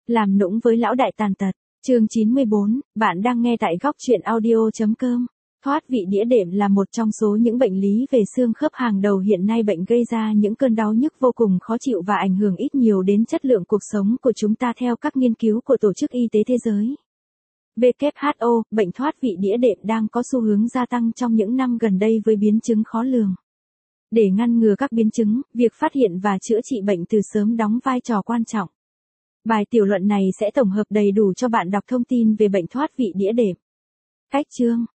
Làm nũng với lão đại tàn tật. Chương 94, bạn đang nghe tại góc truyện audio.com. Thoát vị đĩa đệm là một trong số những bệnh lý về xương khớp hàng đầu hiện nay. Bệnh gây ra những cơn đau nhức vô cùng khó chịu và ảnh hưởng ít nhiều đến chất lượng cuộc sống của chúng ta theo các nghiên cứu của Tổ chức Y tế Thế giới. WHO, bệnh thoát vị đĩa đệm đang có xu hướng gia tăng trong những năm gần đây với biến chứng khó lường. Để ngăn ngừa các biến chứng, việc phát hiện và chữa trị bệnh từ sớm đóng vai trò quan trọng. Bài tiểu luận này sẽ tổng hợp đầy đủ cho bạn đọc thông tin về bệnh thoát vị đĩa đệm. Cách chương.